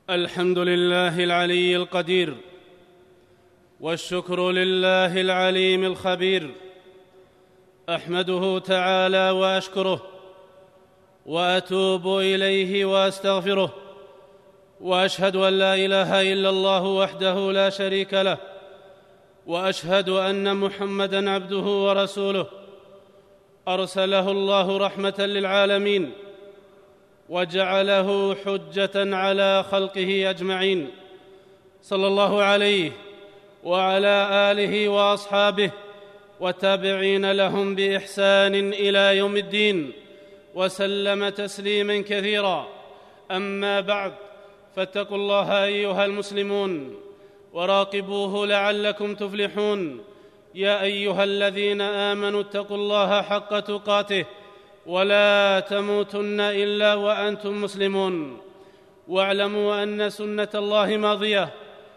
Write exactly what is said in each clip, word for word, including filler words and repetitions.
الحمد لله العلي القدير، والشكر لله العليم الخبير. احمده تعالى واشكره، واتوب اليه واستغفره، واشهد ان لا اله الا الله وحده لا شريك له، واشهد ان محمدا عبده ورسوله ارسله الله رحمه للعالمين، وجعله حجه على خلقه اجمعين، صلى الله عليه وعلى اله واصحابه والتابعين لهم باحسان الى يوم الدين، وسلم تسليما كثيرا. اما بعد، فاتقوا الله ايها المسلمون، وراقبوه لعلكم تفلحون. يا ايها الذين امنوا اتقوا الله حق تقاته، ولا تموتن الا وانتم مسلمون. واعلموا ان سنه الله ماضيه،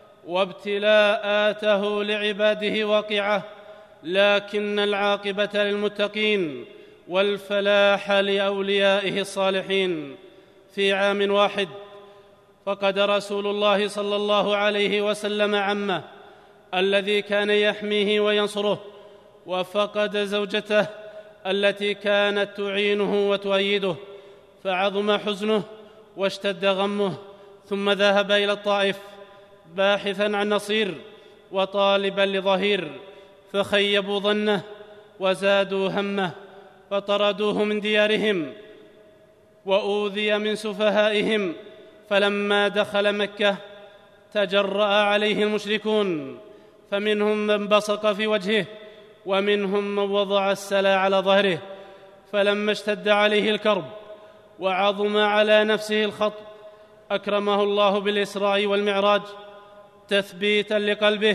وابتلاءاته لعباده واقعه، لكن العاقبه للمتقين والفلاح لاوليائه الصالحين. في عام واحد فقد رسول الله صلى الله عليه وسلم عمه الذي كان يحميه وينصره، وفقد زوجته التي كانت تعينه وتؤيده، فعظم حزنه واشتد غمه، ثم ذهب الى الطائف باحثا عن نصير وطالبا لظهير، فخيبوا ظنه وزادوا همه، فطردوه من ديارهم واوذي من سفهائهم. فلما دخل مكه تجرأ عليه المشركون، فمنهم من بصق في وجهه، ومنهم من وضع السلا على ظهره. فلما اشتد عليه الكرب وعظم على نفسه الخطب، اكرمه الله بالاسراء والمعراج تثبيتا لقلبه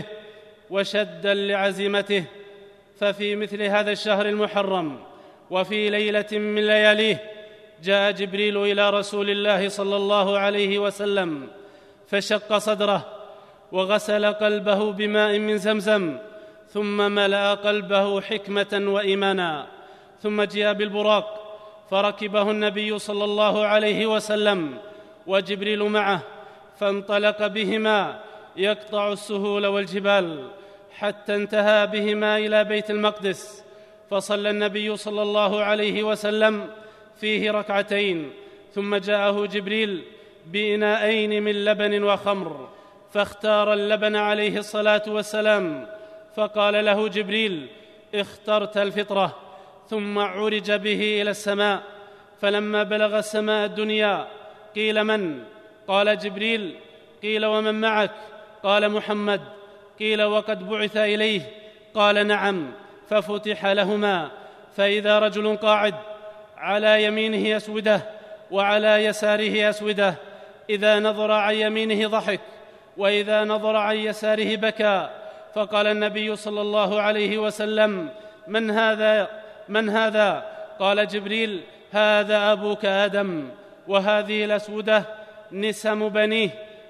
وشدا لعزيمته. ففي مثل هذا الشهر المحرم، وفي ليله من لياليه، جاء جبريل الى رسول الله صلى الله عليه وسلم، فشق صدره وغسل قلبه بماء من زمزم، ثم ملأ قلبه حكمه وايمانا. ثم جاء بالبراق فركبه النبي صلى الله عليه وسلم وجبريل معه، فانطلق بهما يقطع السهول والجبال، حتى انتهى بهما الى بيت المقدس. فصلى النبي صلى الله عليه وسلم فيه ركعتين، ثم جاءه جبريل بإناءين من لبن وخمر، فاختار اللبن عليه الصلاة والسلام، فقال له جبريل: اخترت الفطرة. ثم عرج به إلى السماء، فلما بلغ السماء الدنيا قيل: من؟ قال: جبريل. قيل: ومن معك؟ قال: محمد. قيل: وقد بعث إليه؟ قال: نعم. ففتح لهما، فإذا رجل قاعد على يمينه أسودة وعلى يساره أسودة، إذا نظر عن يمينه ضحك، وإذا نظر عن يساره بكى. فقال النبي صلى الله عليه وسلم: من هذا؟ من هذا؟ قال جبريل: هذا أبوك آدم، وهذه الأسودة نسم بنيه،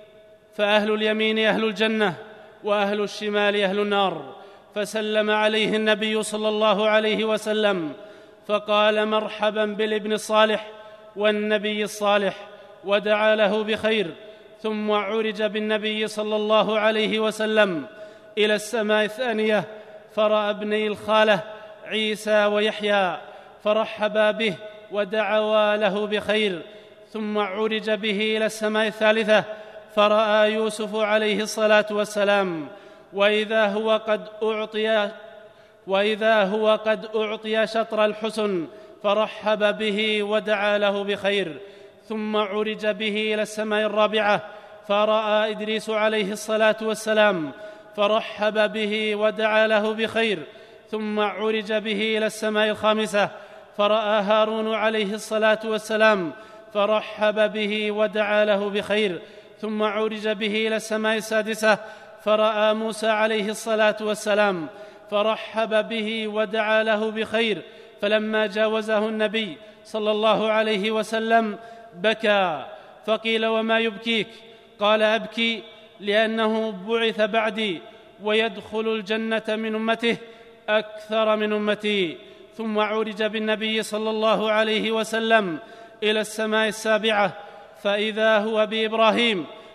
فأهل اليمين أهل الجنة، وأهل الشمال أهل النار. فسلم عليه النبي صلى الله عليه وسلم، فقال: مرحبا بالابن الصالح والنبي الصالح، ودعا له بخير. ثم عرج بالنبي صلى الله عليه وسلم إلى السماء الثانية، فرأى ابني الخالة عيسى ويحيى، فرحبا به ودعوا له بخير. ثم عرج به إلى السماء الثالثة، فرأى يوسف عليه الصلاة والسلام، وإذا هو قد أعطي وإذا هو قد أعطي شطر الحسن، فرحب به ودعا له بخير. ثم عرج به إلى السماء الرابعة، فرأى إدريس عليه الصلاة والسلام، فرحب به ودعا له بخير. ثم عرج به إلى السماء الخامسة، فرأى هارون عليه الصلاة والسلام، فرحب به ودعا له بخير. ثم عرج به إلى السماء السادسة، فرأى موسى عليه الصلاة والسلام، فرحب به ودعا له بخير. فلما جاوزه النبي صلى الله عليه وسلم بكى، فقيل: وما يبكيك؟ قال: أبكي لأنه بعث بعدي ويدخل الجنة من أمته أكثر من أمتي. ثم عرج بالنبي صلى الله عليه وسلم إلى السماء السابعة، فإذا هو بإبراهيم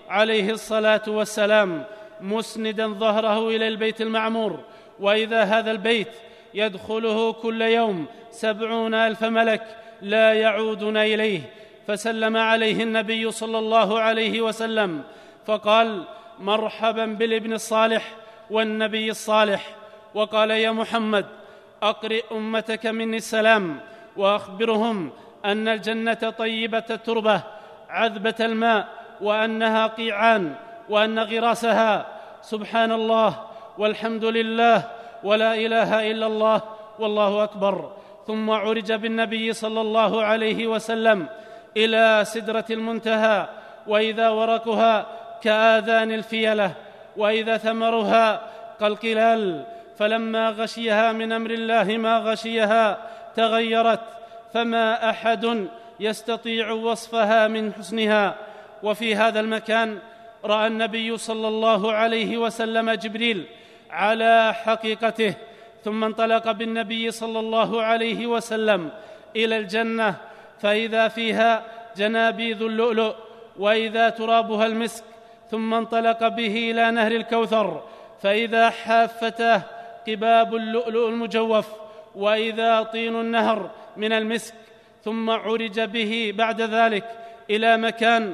عليه الصلاة والسلام مسندا ظهره إلى البيت المعمور، وإذا هذا البيت يدخله كل يوم سبعون ألف ملك لا يعودون إليه، فسلم عليه النبي صلى الله عليه وسلم فقال: مرحبا بالابن الصالح والنبي الصالح. وقال: يا محمد، أقرئ أمتك مني السلام، وأخبرهم أن الجنة طيبة التربة عذبة الماء، وأنها قيعان، وأن غراسها سبحان الله والحمد لله ولا إله إلا الله والله أكبر. ثم عرج بالنبي صلى الله عليه وسلم إلى سدرة المنتهى، وإذا ورقها كآذان الفيلة، وإذا ثمرها كالقلال، فلما غشيها من أمر الله ما غشيها تغيرت، فما أحد يستطيع وصفها من حسنها. وفي هذا المكان رأى النبي صلى الله عليه وسلم جبريل على حقيقته، ثم انطلق بالنبي صلى الله عليه وسلم إلى الجنة، فإذا فيها جنابيذ اللؤلؤ، وإذا ترابها المسك، ثم انطلق به إلى نهر الكوثر، فإذا حافتاه قباب اللؤلؤ المجوف، وإذا طين النهر من المسك. ثم عرج به بعد ذلك إلى مكان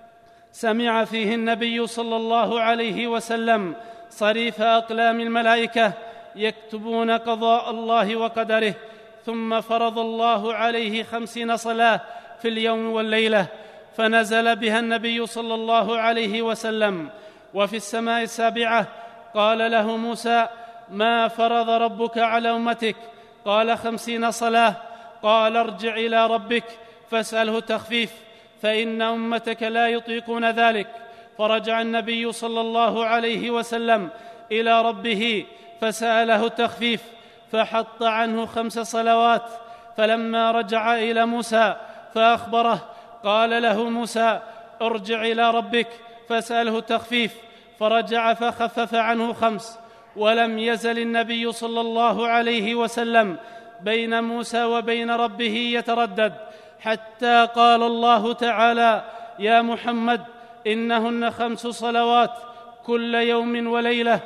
سمع فيه النبي صلى الله عليه وسلم صريف أقلام الملائكة يكتبون قضاء الله وقدره، ثم فرض الله عليه خمسين صلاة في اليوم والليلة، فنزل بها النبي صلى الله عليه وسلم. وفي السماء السابعة قال له موسى: ما فرض ربك على أمتك؟ قال: خمسين صلاة. قال: ارجع إلى ربك فاسأله تخفيف، فإن أمتك لا يطيقون ذلك. فرجع النبي صلى الله عليه وسلم إلى ربه فسأله التخفيف، فحط عنه خمس صلوات. فلما رجع إلى موسى فأخبره قال له موسى: ارجع إلى ربك فاسأله التخفيف، فرجع فخفف عنه خمس. ولم يزل النبي صلى الله عليه وسلم بين موسى وبين ربه يتردد، حتى قال الله تعالى: يا محمد، إنهن خمس صلوات كل يوم وليلة،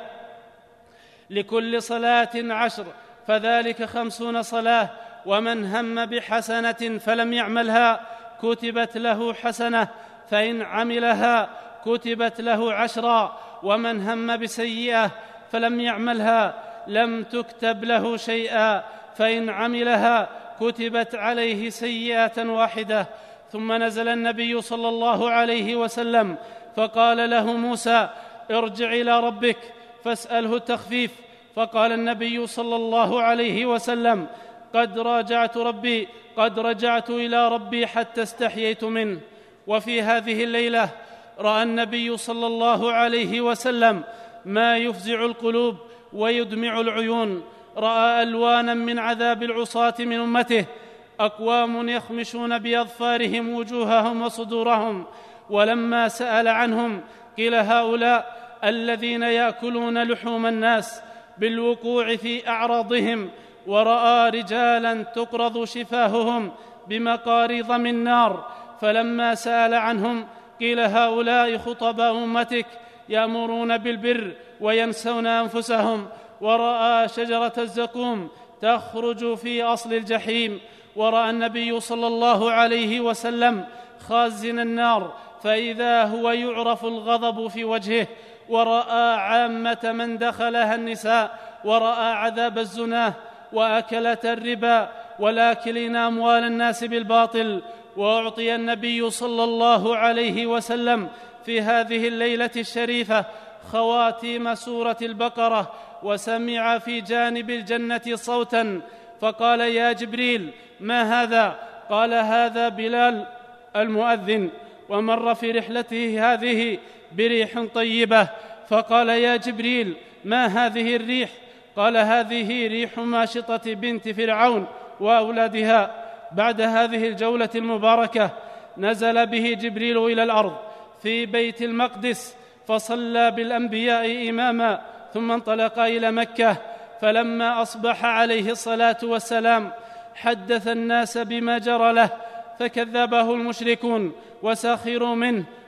لكل صلاة عشر، فذلك خمسون صلاة. ومن هم بحسنة فلم يعملها كتبت له حسنة، فإن عملها كتبت له عشرا، ومن هم بسيئة فلم يعملها لم تكتب له شيئا، فإن عملها كتبت عليه سيئة واحدة. ثم نزل النبي صلى الله عليه وسلم فقال له موسى: ارجع إلى ربك فاسأله التخفيف. فقال النبي صلى الله عليه وسلم: قد راجعت ربي قد رجعت إلى ربي حتى استحييت منه. وفي هذه الليلة رأى النبي صلى الله عليه وسلم ما يفزع القلوب ويدمع العيون. رأى ألوانا من عذاب العصاة من أمته، أقوام يخمشون بأظفارهم وجوههم وصدورهم. ولما سأل عنهم قيل: هؤلاء الذين يأكلون لحوم الناس بالوقوع في أعراضهم. ورأى رجالا تقرض شفاههم بمقاريض من نار. فلما سأل عنهم قيل: هؤلاء خطباء أمتك يأمرون بالبر وينسون أنفسهم. ورأى شجرة الزقوم تخرج في أصل الجحيم. ورأى النبي صلى الله عليه وسلم خازن النار، فإذا هو يعرف الغضب في وجهه. ورأى عامة من دخلها النساء. ورأى عذاب الزنا وأكلة الربا والآكلين أموال الناس بالباطل. وأعطي النبي صلى الله عليه وسلم في هذه الليلة الشريفة خواتيم سورة البقرة، وسمع في جانب الجنة صوتا فقال: يا جبريل، ما هذا؟ قال: هذا بلال المؤذن، ومر في رحلته هذه بريح طيبة. فقال: يا جبريل، ما هذه الريح؟ قال: هذه ريح ماشطة بنت فرعون وأولادها. بعد هذه الجولة المباركة نزل به جبريل إلى الأرض في بيت المقدس، فصلى بالأنبياء إماما، ثم انطلق إلى مكة. فلما أصبح عليه الصلاة والسلام حدث الناس بما جرى له، فكذبه المشركون وسخروا منه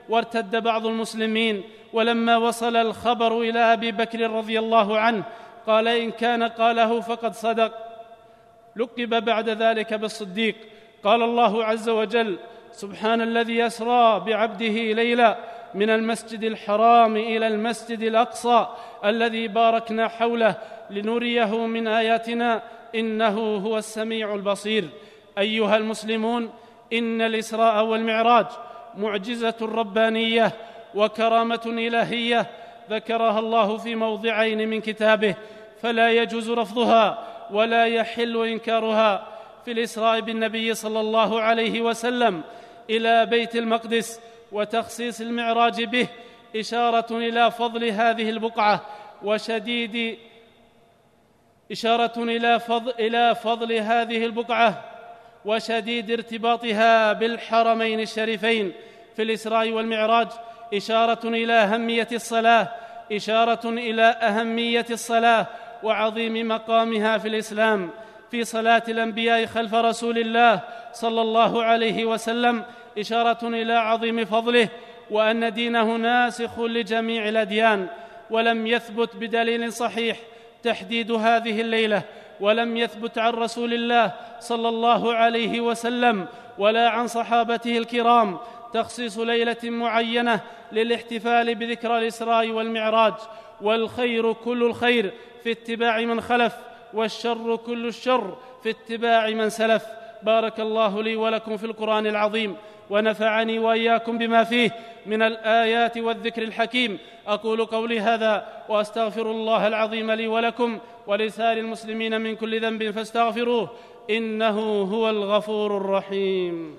وارتد بعض المسلمين، ولما وصل الخبر إلى أبي بكر رضي الله عنه قال: إن كان قاله فقد صدق. لقب بعد ذلك بالصديق. قال الله عز وجل: سبحان الذي أسرى بعبده ليلا من المسجد الحرام إلى المسجد الأقصى الذي باركنا حوله لنريه من آياتنا إنه هو السميع البصير. أيها المسلمون، إن الإسراء والمعراج معجزة ربانية وكرامة إلهية ذكرها الله في موضعين من كتابه، فلا يجوز رفضها ولا يحل إنكارها. في الإسراء بالنبي صلى الله عليه وسلم إلى بيت المقدس وتخصيص المعراج به إشارة إلى فضل هذه البقعة وشديد إشارة إلى فضل, إلى فضل هذه البقعة وشديد ارتباطها بالحرمين الشريفين. في الإسراء والمعراج إشارة إلى أهمية الصلاة إشارة إلى أهمية الصلاة وعظيم مقامها في الإسلام. في صلاة الأنبياء خلف رسول الله صلى الله عليه وسلم إشارة إلى عظيم فضله وأن دينه ناسخ لجميع الأديان. ولم يثبت بدليل صحيح تحديد هذه الليلة، ولم يثبت عن رسول الله صلى الله عليه وسلم ولا عن صحابته الكرام تخصيص ليلة معينة للاحتفال بذكرى الإسراء والمعراج. والخير كل الخير في اتباع من خلف، والشر كل الشر في اتباع من سلف. بارك الله لي ولكم في القرآن العظيم، ونفعني وإياكم بما فيه من الآيات والذكر الحكيم. أقول قولي هذا وأستغفر الله العظيم لي ولكم ولسائر المسلمين من كل ذنب فاستغفروه إنه هو الغفور الرحيم.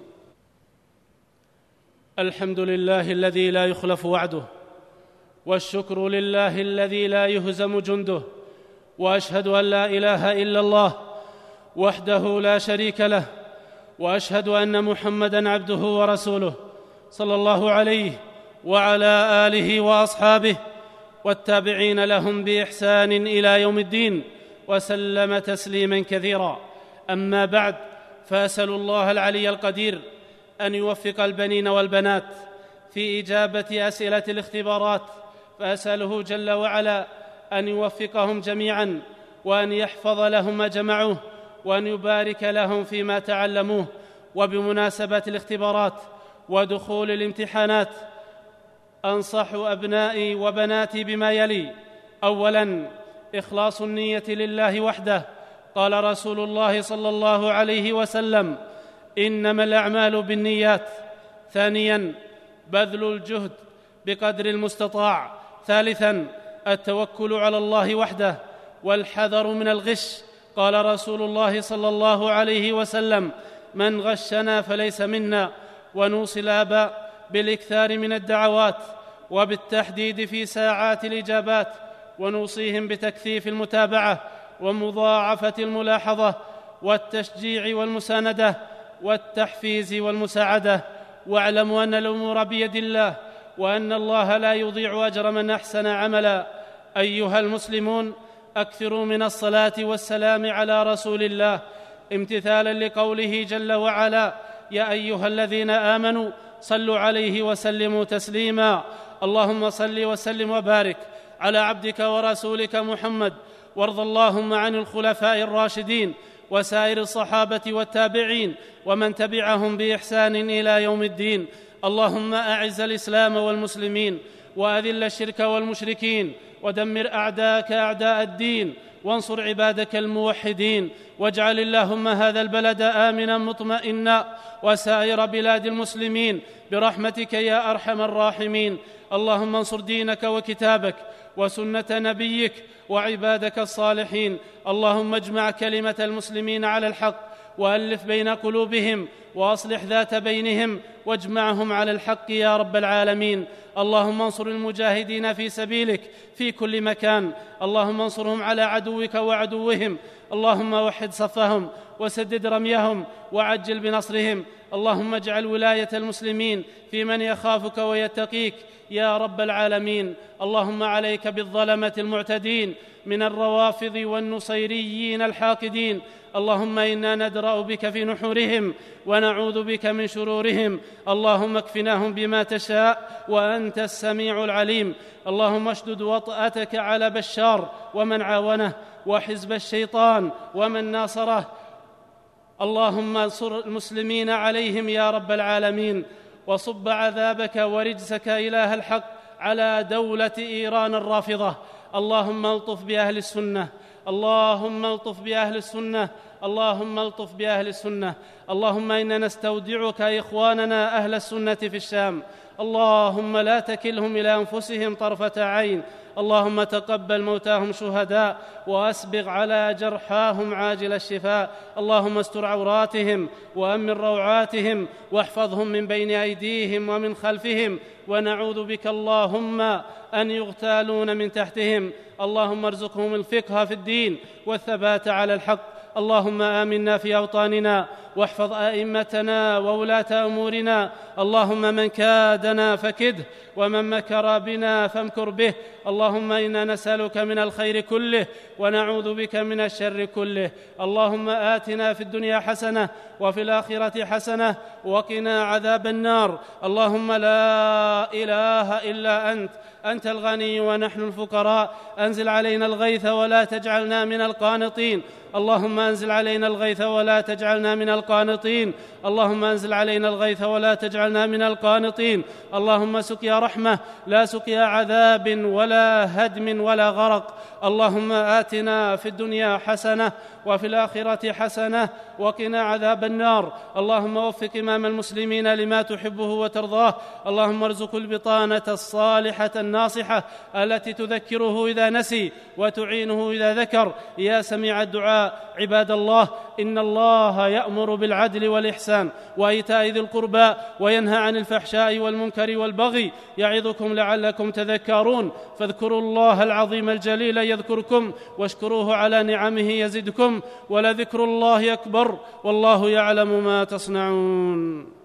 الحمد لله الذي لا يخلف وعده، والشكر لله الذي لا يهزم جنده، وأشهد أن لا إله إلا الله وحده لا شريك له، وأشهد أن محمدًا عبده ورسوله صلى الله عليه وعلى آله وأصحابه والتابعين لهم بإحسان إلى يوم الدين، وسلم تسليماً كثيرا. أما بعد، فأسأل الله العلي القدير أن يوفق البنين والبنات في إجابة أسئلة الاختبارات، فأسأله جل وعلا أن يوفقهم جميعاً، وأن يحفظ لهم ما جمعوه، وأن يبارك لهم فيما تعلموه. وبمناسبة الاختبارات ودخول الامتحانات أنصح أبنائي وبناتي بما يلي: أولاً، إخلاص النية لله وحده. قال رسول الله صلى الله عليه وسلم: إنما الأعمال بالنيات. ثانياً، بذل الجهد بقدر المستطاع. ثالثاً، التوكل على الله وحده والحذر من الغش. قال رسول الله صلى الله عليه وسلم: من غشنا فليس منا. ونوصي الآباء بالإكثار من الدعوات وبالتحديد في ساعات الإجابات، ونوصيهم بتكثيف المتابعة ومضاعفة الملاحظة والتشجيع والمساندة والتحفيز والمساعدة. واعلموا أن الأمور بيد الله، وأن الله لا يضيع أجر من أحسن عملا. أيها المسلمون، أكثروا من الصلاة والسلام على رسول الله امتثالا لقوله جل وعلا: يا أيها الذين آمنوا صلوا عليه وسلموا تسليما. اللهم صل وسلم وبارك على عبدك ورسولك محمد، وارض اللهم عن الخلفاء الراشدين وسائر الصحابة والتابعين ومن تبعهم بإحسان إلى يوم الدين. اللهم أعز الإسلام والمسلمين، وأذل الشرك والمشركين، ودمر أعداءك أعداء الدين، وانصر عبادك الموحدين. واجعل اللهم هذا البلد آمنا مطمئنا وسائر بلاد المسلمين برحمتك يا أرحم الراحمين. اللهم انصر دينك وكتابك وسنة نبيك وعبادك الصالحين. اللهم اجمع كلمة المسلمين على الحق، وألف بين قلوبهم، وأصلح ذات بينهم، واجمعهم على الحق يا رب العالمين. اللهم انصر المجاهدين في سبيلك في كل مكان. اللهم انصرهم على عدوك وعدوهم. اللهم وحد صفهم وسدد رميهم وعجل بنصرهم. اللهم اجعل ولاية المسلمين في من يخافك ويتقيك يا رب العالمين. اللهم عليك بالظلمة المعتدين من الروافض والنصيريين الحاقدين. اللهم إنا ندرأ بك في نحورهم ونعوذ بك من شرورهم. اللهم اكفناهم بما تشاء وأنت السميع العليم. اللهم اشدد وطأتك على بشار ومن عاونه وحزب الشيطان ومن ناصره. اللهم انصر المسلمين عليهم يا رب العالمين، وصب عذابك ورجزك إله الحق على دولة إيران الرافضة. اللهم الطف بأهل السنة، اللهم الطف بأهل السنة، اللهم الطف بأهل السنة. اللهم إنا نستودعك إخواننا أهل السنة في الشام، اللهم لا تكلهم إلى أنفسهم طرفة عين. اللهم تقبل موتاهم شهداء وأسبغ على جرحاهم عاجل الشفاء. اللهم استر عوراتهم وأمن روعاتهم واحفظهم من بين أيديهم ومن خلفهم، ونعوذ بك اللهم أن يغتالون من تحتهم. اللهم ارزقهم الفقه في الدين والثبات على الحق. اللهم آمنا في أوطاننا واحفظ أئمتنا وولاة أمورنا. اللهم من كادنا فكده ومن مكر بنا فامكر به. اللهم إنا نسألك من الخير كله ونعوذ بك من الشر كله. اللهم آتنا في الدنيا حسنة وفي الآخرة حسنة وقنا عذاب النار. اللهم لا إله إلا أنت، أنت الغني ونحن الفقراء. أنزل علينا الغيث ولا تجعلنا من القانطين. اللهم أنزل علينا الغيث ولا تجعلنا من القانطين. اللهم أنزل علينا الغيث ولا تجعلنا من القانطين. اللهم سقيا رحمة لا سقيا عذاب ولا هدم ولا غرق. اللهم آتنا في الدنيا حسنة وفي الآخرة حسنة وقنا عذاب النار. اللهم وفق إمام المسلمين لما تحبه وترضاه. اللهم ارزق البطانة الصالحة الناصحة التي تذكره إذا نسي وتعينه إذا ذكر يا سميع الدعاء. عباد الله، إن الله يأمر بالعدل والإحسان وإيتاء ذي القربى وينهى عن الفحشاء والمنكر والبغي يعظكم لعلكم تذكرون. فاذكروا الله العظيم الجليل يذكركم واشكروه على نعمه يزدكم ولذكر الله أكبر والله يعلم ما تصنعون.